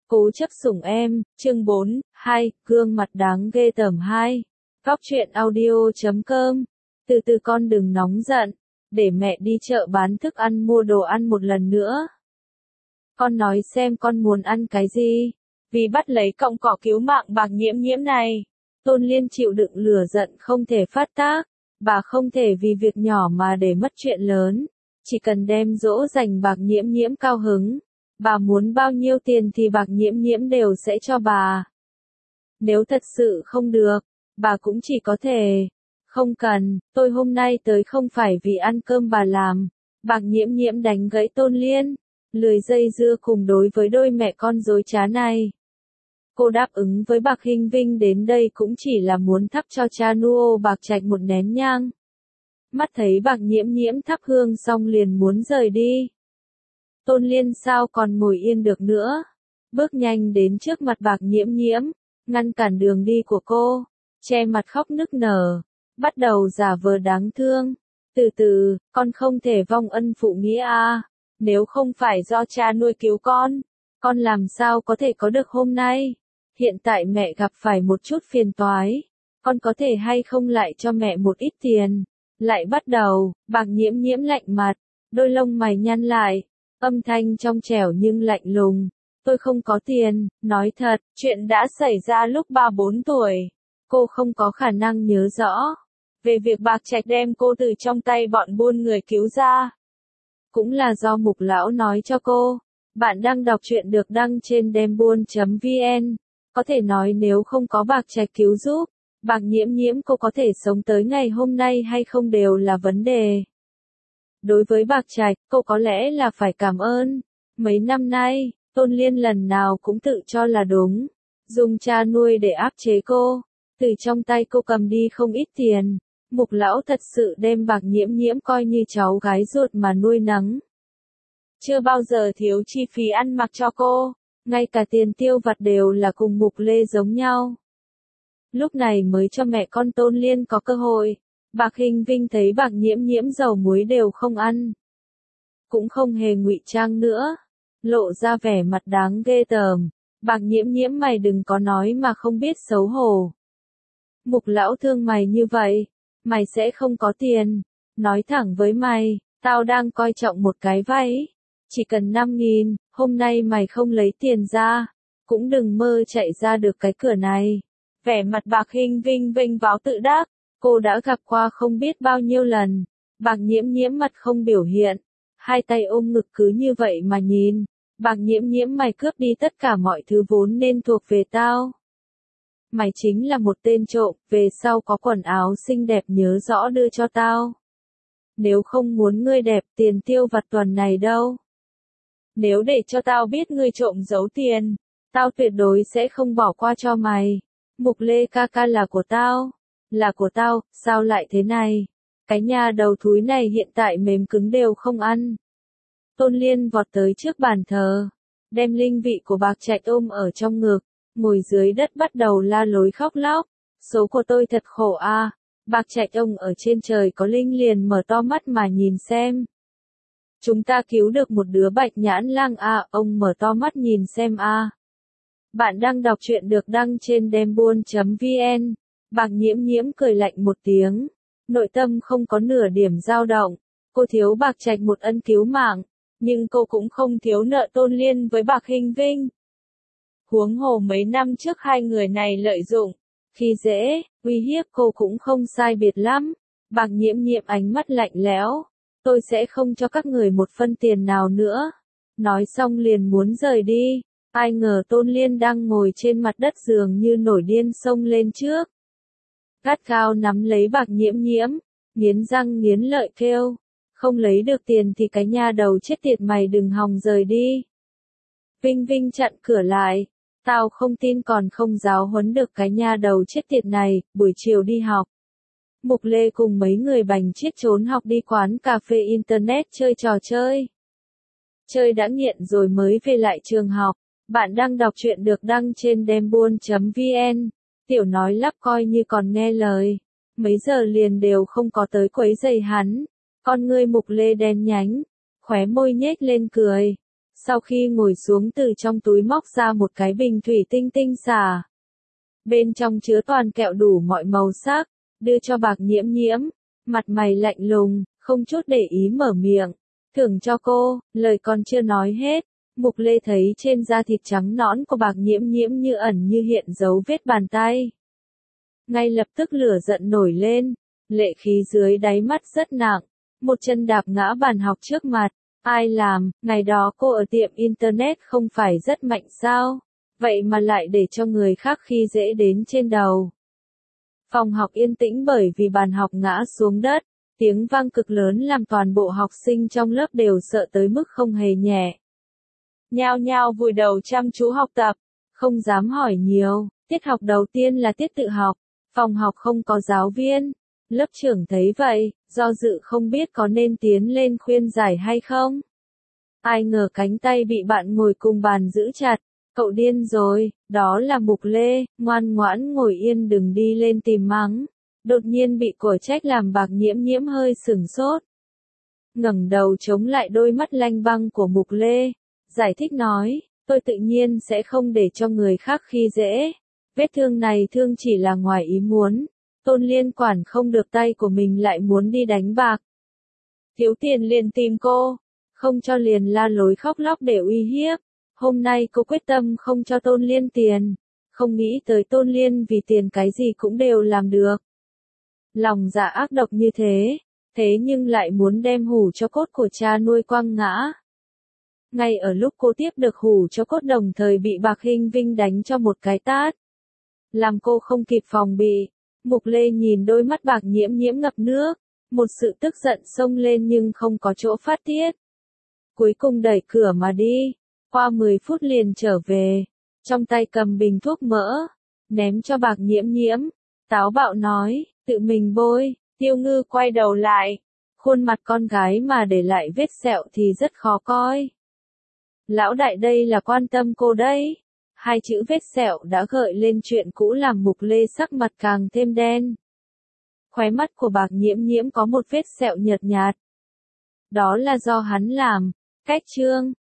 Cố chấp sủng em, chương 4, 2, gương mặt đáng ghê tởm 2. Góc truyện audio.com. Từ từ con đừng nóng giận, để mẹ đi chợ bán thức ăn mua đồ ăn một lần nữa. Con nói xem con muốn ăn cái gì? Vì bắt lấy cọng cỏ cứu mạng Bạc Nhiễm Nhiễm này, Tôn Liên chịu đựng lửa giận không thể phát tác. Bà không thể vì việc nhỏ mà để mất chuyện lớn. Chỉ cần đem dỗ dành Bạc Nhiễm Nhiễm cao hứng. Bà muốn bao nhiêu tiền thì Bạc Nhiễm Nhiễm đều sẽ cho bà. Nếu thật sự không được, bà cũng chỉ có thể. Không cần, tôi hôm nay tới không phải vì ăn cơm bà làm. Bạc Nhiễm Nhiễm đánh gãy Tôn Liên, lười dây dưa cùng đối với đôi mẹ con dối trá này. Cô đáp ứng với Bạc Hinh Vinh đến đây cũng chỉ là muốn thắp cho cha nuô Bạc Trạch một nén nhang. Mắt thấy Bạc Nhiễm Nhiễm thắp hương xong liền muốn rời đi. Tôn Liên sao còn ngồi yên được nữa, bước nhanh đến trước mặt Bạc Nhiễm Nhiễm, ngăn cản đường đi của cô, che mặt khóc nức nở, bắt đầu giả vờ đáng thương. Từ từ, con không thể vong ân phụ nghĩa à, nếu không phải do cha nuôi cứu con làm sao có thể có được hôm nay. Hiện tại mẹ gặp phải một chút phiền toái, con có thể hay không lại cho mẹ một ít tiền. Lại bắt đầu, Bạc Nhiễm Nhiễm lạnh mặt, đôi lông mày nhăn lại, âm thanh trong trẻo nhưng lạnh lùng. Tôi không có tiền, nói thật, chuyện đã xảy ra lúc 3-4 tuổi. Cô không có khả năng nhớ rõ về việc Bạc Trạch đem cô từ trong tay bọn buôn người cứu ra. Cũng là do Mục Lão nói cho cô. Bạn đang đọc truyện được đăng trên dembuôn.vn. Có thể nói nếu không có Bạc Trạch cứu giúp, Bạc Nhiễm Nhiễm cô có thể sống tới ngày hôm nay hay không đều là vấn đề. Đối với Bạc Trạch, cô có lẽ là phải cảm ơn. Mấy năm nay, Tôn Liên lần nào cũng tự cho là đúng, dùng cha nuôi để áp chế cô, từ trong tay cô cầm đi không ít tiền. Mục Lão thật sự đem Bạc Nhiễm Nhiễm coi như cháu gái ruột mà nuôi nấng. Chưa bao giờ thiếu chi phí ăn mặc cho cô, ngay cả tiền tiêu vặt đều là cùng Mục Lê giống nhau. Lúc này mới cho mẹ con Tôn Liên có cơ hội. Bạc Hinh Vinh thấy Bạc Nhiễm Nhiễm dầu muối đều không ăn, cũng không hề ngụy trang nữa, lộ ra vẻ mặt đáng ghê tởm. Bạc Nhiễm Nhiễm mày đừng có nói mà không biết xấu hổ. Mục Lão thương mày như vậy, mày sẽ không có tiền. Nói thẳng với mày, tao đang coi trọng một cái váy, chỉ cần 5.000, hôm nay mày không lấy tiền ra, cũng đừng mơ chạy ra được cái cửa này. Vẻ mặt Bạc Hinh Vinh vênh váo tự đắc, cô đã gặp qua không biết bao nhiêu lần. Bạc Nhiễm Nhiễm mặt không biểu hiện, hai tay ôm ngực cứ như vậy mà nhìn. Bạc Nhiễm Nhiễm mày cướp đi tất cả mọi thứ vốn nên thuộc về tao. Mày chính là một tên trộm, về sau có quần áo xinh đẹp nhớ rõ đưa cho tao. Nếu không muốn ngươi đẹp tiền tiêu vặt tuần này đâu. Nếu để cho tao biết ngươi trộm giấu tiền, tao tuyệt đối sẽ không bỏ qua cho mày. Mục Lê ca ca là của tao. Là của tao, sao lại thế này? Cái nhà đầu thúi này hiện tại mềm cứng đều không ăn. Tôn Liên vọt tới trước bàn thờ, đem linh vị của Bạc Trạch ôm ở trong ngực, ngồi dưới đất bắt đầu la lối khóc lóc. Số của tôi thật khổ à, Bạc Trạch ông ở trên trời có linh liền mở to mắt mà nhìn xem. Chúng ta cứu được một đứa bạch nhãn lang à, ông mở to mắt nhìn xem à. Bạn đang đọc truyện được đăng trên dembuôn.vn. Bạc Nhiễm Nhiễm cười lạnh một tiếng, nội tâm không có nửa điểm dao động. Cô thiếu Bạc Trạch một ân cứu mạng, nhưng cô cũng không thiếu nợ Tôn Liên với Bạc Hinh Vinh. Huống hồ mấy năm trước hai người này lợi dụng, khi dễ, uy hiếp cô cũng không sai biệt lắm. Bạc Nhiễm Nhiễm ánh mắt lạnh lẽo, tôi sẽ không cho các người một phân tiền nào nữa. Nói xong liền muốn rời đi, ai ngờ Tôn Liên đang ngồi trên mặt đất dường như nổi điên xông lên trước. Gắt gao nắm lấy Bạc Nhiễm Nhiễm, nghiến răng nghiến lợi kêu, không lấy được tiền thì cái nha đầu chết tiệt mày đừng hòng rời đi. Vinh Vinh chặn cửa lại, tao không tin còn không giáo huấn được cái nha đầu chết tiệt này, buổi chiều đi học. Mục Lê cùng mấy người bành chiết trốn học đi quán cà phê internet chơi trò chơi. Chơi đã nghiện rồi mới về lại trường học. Bạn đang đọc truyện được đăng trên dembuôn.vn. Tiểu nói lắp coi như còn nghe lời. Mấy giờ liền đều không có tới quấy rầy hắn. Con ngươi Mục Lê đen nhánh, khóe môi nhếch lên cười. Sau khi ngồi xuống từ trong túi móc ra một cái bình thủy tinh tinh xả. Bên trong chứa toàn kẹo đủ mọi màu sắc, đưa cho Bạc Nhiễm Nhiễm, mặt mày lạnh lùng, không chút để ý mở miệng. Thưởng cho cô, lời còn chưa nói hết. Mục Lê thấy trên da thịt trắng nõn của Bạc Nhiễm Nhiễm như ẩn như hiện dấu vết bàn tay. Ngay lập tức lửa giận nổi lên, lệ khí dưới đáy mắt rất nặng, một chân đạp ngã bàn học trước mặt. Ai làm, ngày đó cô ở tiệm Internet không phải rất mạnh sao? Vậy mà lại để cho người khác khi dễ đến trên đầu. Phòng học yên tĩnh bởi vì bàn học ngã xuống đất, tiếng vang cực lớn làm toàn bộ học sinh trong lớp đều sợ tới mức không hề nhẹ. Nhao nhao vùi đầu chăm chú học tập, không dám hỏi nhiều. Tiết học đầu tiên là tiết tự học, phòng học không có giáo viên. Lớp trưởng thấy vậy, do dự không biết có nên tiến lên khuyên giải hay không. Ai ngờ cánh tay bị bạn ngồi cùng bàn giữ chặt. Cậu điên rồi, đó là Mục Lê, ngoan ngoãn ngồi yên đừng đi lên tìm mắng. Đột nhiên bị cổ trách làm Bạc Nhiễm Nhiễm hơi sửng sốt. Ngẩng đầu chống lại đôi mắt lanh băng của Mục Lê, giải thích nói, tôi tự nhiên sẽ không để cho người khác khi dễ. Vết thương này thương chỉ là ngoài ý muốn. Tôn Liên quản không được tay của mình lại muốn đi đánh bạc. Thiếu tiền liền tìm cô, không cho liền la lối khóc lóc để uy hiếp. Hôm nay cô quyết tâm không cho Tôn Liên tiền, không nghĩ tới Tôn Liên vì tiền cái gì cũng đều làm được. Lòng dạ ác độc như thế nhưng lại muốn đem hủ cho cốt của cha nuôi quăng ngã. Ngay ở lúc cô tiếp được hủ cho cốt đồng thời bị Bạc Hinh Vinh đánh cho một cái tát. Làm cô không kịp phòng bị, Mục Lê nhìn đôi mắt Bạc Nhiễm Nhiễm ngập nước, một sự tức giận xông lên nhưng không có chỗ phát tiết. Cuối cùng đẩy cửa mà đi, qua 10 phút liền trở về, trong tay cầm bình thuốc mỡ, ném cho Bạc Nhiễm Nhiễm, táo bạo nói, tự mình bôi. Tiêu Ngư quay đầu lại, khuôn mặt con gái mà để lại vết sẹo thì rất khó coi. Lão đại đây là quan tâm cô đấy. Hai chữ vết sẹo đã gợi lên chuyện cũ làm Mục Lê sắc mặt càng thêm đen. Khóe mắt của Bạc Nhiễm Nhiễm có một vết sẹo nhợt nhạt. Đó là do hắn làm. Cách chương